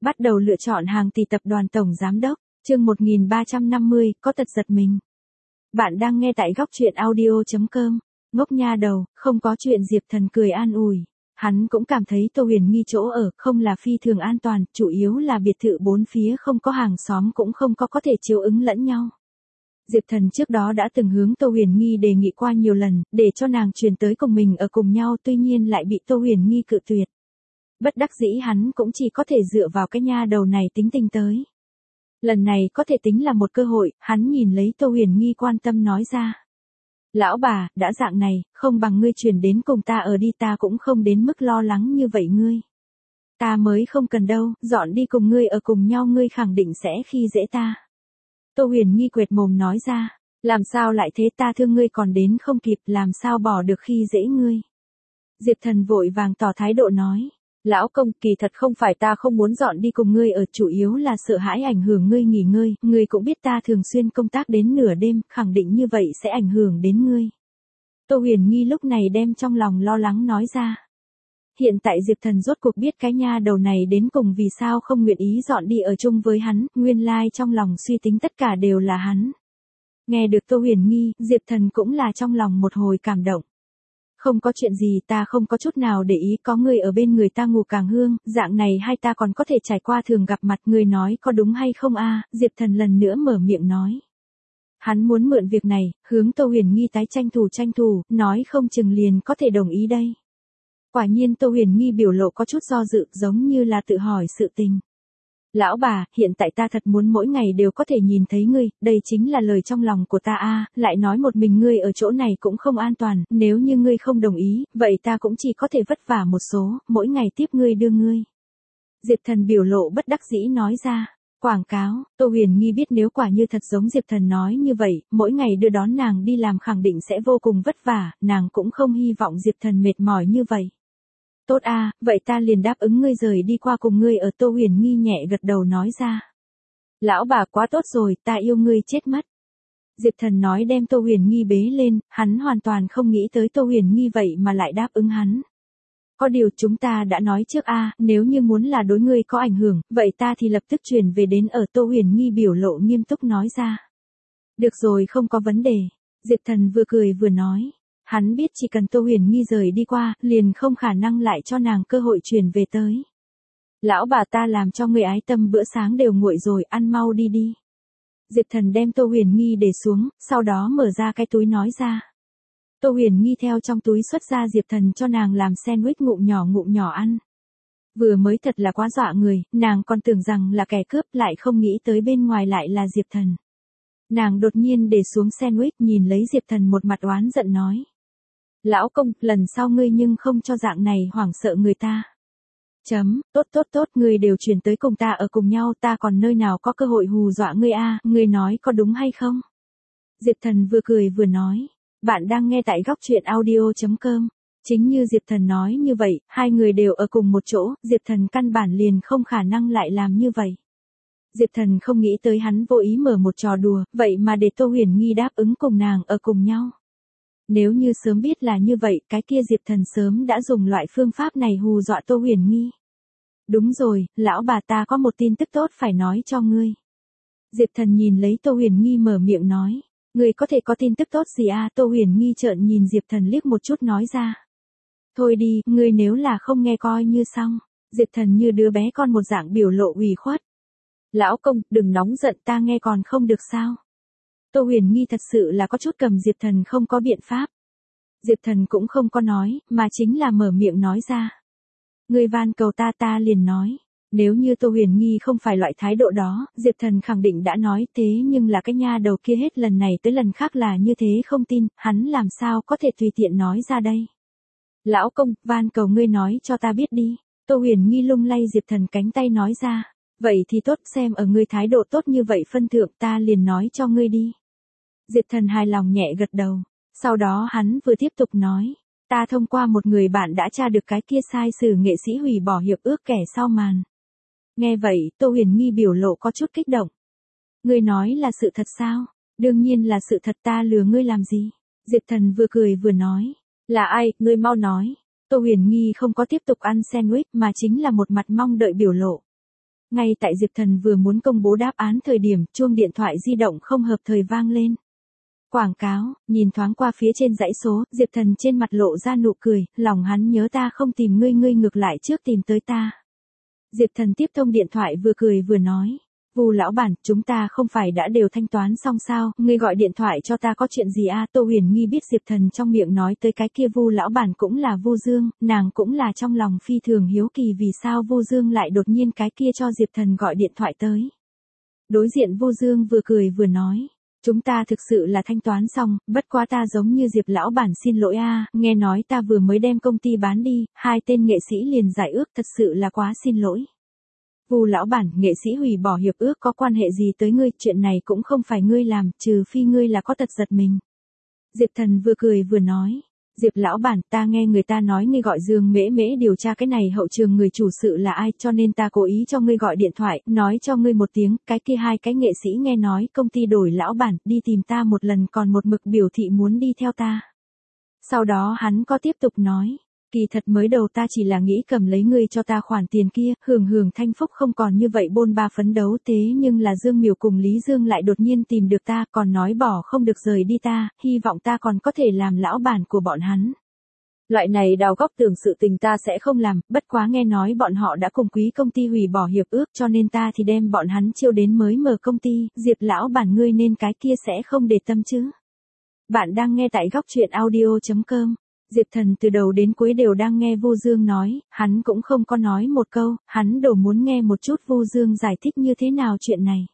Bắt đầu lựa chọn hàng tỷ tập đoàn tổng giám đốc, chương 1350, có tật giật mình. Bạn đang nghe tại góc truyện audio.com, ngốc nha đầu, không có chuyện. Diệp Thần cười an ủi. Hắn cũng cảm thấy Tô Huyền Nghi chỗ ở không là phi thường an toàn, chủ yếu là biệt thự bốn phía không có hàng xóm cũng không có thể chiếu ứng lẫn nhau. Diệp Thần trước đó đã từng hướng Tô Huyền Nghi đề nghị qua nhiều lần, để cho nàng chuyển tới cùng mình ở cùng nhau, tuy nhiên lại bị Tô Huyền Nghi cự tuyệt. Bất đắc dĩ hắn cũng chỉ có thể dựa vào cái nha đầu này tính tình tới. Lần này có thể tính là một cơ hội, hắn nhìn lấy Tô Huyền Nghi quan tâm nói ra. Lão bà, đã dạng này, không bằng ngươi chuyển đến cùng ta ở đi, ta cũng không đến mức lo lắng như vậy ngươi. Ta mới không cần đâu, dọn đi cùng ngươi ở cùng nhau ngươi khẳng định sẽ khi dễ ta. Tô Huyền Nghi quệt mồm nói ra, làm sao lại thế, ta thương ngươi còn đến không kịp, làm sao bỏ được khi dễ ngươi. Diệp Thần vội vàng tỏ thái độ nói. Lão công, kỳ thật không phải ta không muốn dọn đi cùng ngươi ở, chủ yếu là sợ hãi ảnh hưởng ngươi nghỉ ngơi, ngươi cũng biết ta thường xuyên công tác đến nửa đêm, khẳng định như vậy sẽ ảnh hưởng đến ngươi. Tô Huyền Nghi lúc này đem trong lòng lo lắng nói ra. Hiện tại Diệp Thần rốt cuộc biết cái nha đầu này đến cùng vì sao không nguyện ý dọn đi ở chung với hắn, nguyên lai trong lòng suy tính tất cả đều là hắn. Nghe được Tô Huyền Nghi, Diệp Thần cũng là trong lòng một hồi cảm động. Không có chuyện gì, ta không có chút nào để ý, có người ở bên người ta ngủ càng hương, dạng này hai ta còn có thể trải qua thường gặp mặt, người nói có đúng hay không a? Diệp Thần lần nữa mở miệng nói. Hắn muốn mượn việc này, hướng Tô Huyền Nghi tái tranh thủ, nói không chừng liền có thể đồng ý đây. Quả nhiên Tô Huyền Nghi biểu lộ có chút do dự, giống như là tự hỏi sự tình. Lão bà, hiện tại ta thật muốn mỗi ngày đều có thể nhìn thấy ngươi, đây chính là lời trong lòng của ta a, lại nói một mình ngươi ở chỗ này cũng không an toàn, nếu như ngươi không đồng ý, vậy ta cũng chỉ có thể vất vả một số, mỗi ngày tiếp ngươi đưa ngươi. Diệp Thần biểu lộ bất đắc dĩ nói ra. Quảng cáo, Tô Huyền Nghi biết nếu quả như thật giống Diệp Thần nói như vậy, mỗi ngày đưa đón nàng đi làm khẳng định sẽ vô cùng vất vả, nàng cũng không hy vọng Diệp Thần mệt mỏi như vậy. Tốt a, vậy ta liền đáp ứng ngươi rời đi qua cùng ngươi ở. Tô Huyền Nghi nhẹ gật đầu nói ra. Lão bà quá tốt rồi, ta yêu ngươi chết mất. Diệp Thần nói đem Tô Huyền Nghi bế lên, hắn hoàn toàn không nghĩ tới Tô Huyền Nghi vậy mà lại đáp ứng hắn. Có điều chúng ta đã nói trước a, nếu như muốn là đối ngươi có ảnh hưởng, vậy ta thì lập tức chuyển về đến ở. Tô Huyền Nghi biểu lộ nghiêm túc nói ra. Được rồi, không có vấn đề. Diệp Thần vừa cười vừa nói. Hắn biết chỉ cần Tô Huyền Nghi rời đi qua, liền không khả năng lại cho nàng cơ hội chuyển về tới. Lão bà, ta làm cho người ái tâm, bữa sáng đều nguội rồi, ăn mau đi đi. Diệp Thần đem Tô Huyền Nghi để xuống, sau đó mở ra cái túi nói ra. Tô Huyền Nghi theo trong túi xuất ra Diệp Thần cho nàng làm sandwich ngụm nhỏ ăn. Vừa mới thật là quá dọa người, nàng còn tưởng rằng là kẻ cướp, lại không nghĩ tới bên ngoài lại là Diệp Thần. Nàng đột nhiên để xuống sandwich, nhìn lấy Diệp Thần một mặt oán giận nói. Lão công, lần sau ngươi nhưng không cho dạng này hoảng sợ người ta. Tốt, ngươi đều chuyển tới cùng ta ở cùng nhau, ta còn nơi nào có cơ hội hù dọa ngươi a, ngươi nói có đúng hay không? Diệp Thần vừa cười vừa nói, bạn đang nghe tại góc truyện audio.com. Chính như Diệp Thần nói như vậy, hai người đều ở cùng một chỗ, Diệp Thần căn bản liền không khả năng lại làm như vậy. Diệp Thần không nghĩ tới hắn vô ý mở một trò đùa, vậy mà để Tô Huyền Nghi đáp ứng cùng nàng ở cùng nhau. Nếu như sớm biết là như vậy, cái kia Diệp Thần sớm đã dùng loại phương pháp này hù dọa Tô Huyền Nghi. Đúng rồi, lão bà, ta có một tin tức tốt phải nói cho ngươi. Diệp Thần nhìn lấy Tô Huyền Nghi mở miệng nói. Ngươi có thể có tin tức tốt gì à? Tô Huyền Nghi trợn nhìn Diệp Thần liếc một chút nói ra. Thôi đi, ngươi nếu là không nghe coi như xong. Diệp Thần như đứa bé con một dạng biểu lộ ủy khuất. Lão công, đừng nóng giận, ta nghe còn không được sao? Tô Huyền Nghi thật sự là có chút cầm Diệp Thần không có biện pháp. Diệp Thần cũng không có nói, mà chính là mở miệng nói ra. Ngươi van cầu ta liền nói. Nếu như Tô Huyền Nghi không phải loại thái độ đó, Diệp Thần khẳng định đã nói, thế nhưng là cái nha đầu kia hết lần này tới lần khác là như thế không tin, hắn làm sao có thể tùy tiện nói ra đây. Lão công, van cầu ngươi nói cho ta biết đi. Tô Huyền Nghi lung lay Diệp Thần cánh tay nói ra. Vậy thì tốt, xem ở ngươi thái độ tốt như vậy phân thượng, ta liền nói cho ngươi đi. Diệp Thần hài lòng nhẹ gật đầu. Sau đó hắn vừa tiếp tục nói. Ta thông qua một người bạn đã tra được cái kia sai sử nghệ sĩ hủy bỏ hiệp ước kẻ sau màn. Nghe vậy, Tô Huyền Nghi biểu lộ có chút kích động. Ngươi nói là sự thật sao? Đương nhiên là sự thật, ta lừa ngươi làm gì? Diệp Thần vừa cười vừa nói. Là ai, ngươi mau nói. Tô Huyền Nghi không có tiếp tục ăn sandwich mà chính là một mặt mong đợi biểu lộ. Ngay tại Diệp Thần vừa muốn công bố đáp án thời điểm, chuông điện thoại di động không hợp thời vang lên. Quảng cáo, nhìn thoáng qua phía trên dãy số, Diệp Thần trên mặt lộ ra nụ cười, lòng hắn nhớ ta không tìm ngươi, ngươi ngược lại trước tìm tới ta. Diệp Thần tiếp thông điện thoại vừa cười vừa nói. Vu lão bản, chúng ta không phải đã đều thanh toán xong sao, ngươi gọi điện thoại cho ta có chuyện gì à? Tô Huyền Nghi biết Diệp Thần trong miệng nói tới cái kia Vu lão bản cũng là Vu Dương, nàng cũng là trong lòng phi thường hiếu kỳ vì sao Vu Dương lại đột nhiên cái kia cho Diệp Thần gọi điện thoại tới. Đối diện Vu Dương vừa cười vừa nói. Chúng ta thực sự là thanh toán xong, bất quá ta giống như Diệp lão bản xin lỗi a, nghe nói ta vừa mới đem công ty bán đi, hai tên nghệ sĩ liền giải ước, thật sự là quá xin lỗi. Vu lão bản, nghệ sĩ hủy bỏ hiệp ước có quan hệ gì tới ngươi, chuyện này cũng không phải ngươi làm, trừ phi ngươi là có tật giật mình. Diệp Thần vừa cười vừa nói. Diệp lão bản, ta nghe người ta nói ngươi gọi Dương Mễ Mễ điều tra cái này hậu trường người chủ sự là ai, cho nên ta cố ý cho ngươi gọi điện thoại, nói cho ngươi một tiếng, cái kia hai cái nghệ sĩ nghe nói công ty đổi lão bản, đi tìm ta một lần còn một mực biểu thị muốn đi theo ta. Sau đó hắn có tiếp tục nói. Kỳ thật mới đầu ta chỉ là nghĩ cầm lấy ngươi cho ta khoản tiền kia, hưởng thanh phúc không còn như vậy bôn ba phấn đấu, thế nhưng là Dương Miểu cùng Lý Dương lại đột nhiên tìm được ta, còn nói bỏ không được rời đi ta, hy vọng ta còn có thể làm lão bản của bọn hắn. Loại này đào góc tường sự tình ta sẽ không làm, bất quá nghe nói bọn họ đã cùng quý công ty hủy bỏ hiệp ước, cho nên ta thì đem bọn hắn chiêu đến mới mở công ty, Diệp lão bản ngươi nên cái kia sẽ không để tâm chứ. Bạn đang nghe tại góc truyện audio.com. Diệp Thần từ đầu đến cuối đều đang nghe Vu Dương nói, hắn cũng không có nói một câu, hắn đều muốn nghe một chút Vu Dương giải thích như thế nào chuyện này.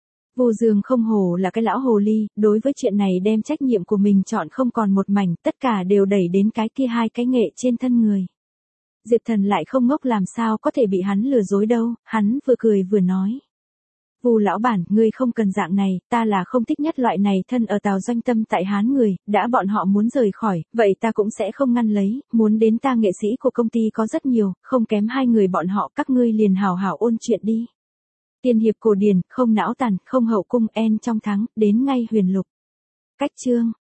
Vu Dương không hổ là cái lão hồ ly, đối với chuyện này đem trách nhiệm của mình chọn không còn một mảnh, tất cả đều đẩy đến cái kia hai cái nghệ trên thân người. Diệp Thần lại không ngốc làm sao có thể bị hắn lừa dối đâu, hắn vừa cười vừa nói. Vu lão bản, ngươi không cần dạng này, ta là không thích nhất loại này thân ở Tào Doanh Tâm tại Hán người, đã bọn họ muốn rời khỏi, vậy ta cũng sẽ không ngăn lấy, muốn đến ta nghệ sĩ của công ty có rất nhiều, không kém hai người bọn họ, các ngươi liền hào hào ôn chuyện đi. Tiên hiệp cổ điển, không não tàn, không hậu cung en trong thắng, đến ngay huyền lục. Cách chương.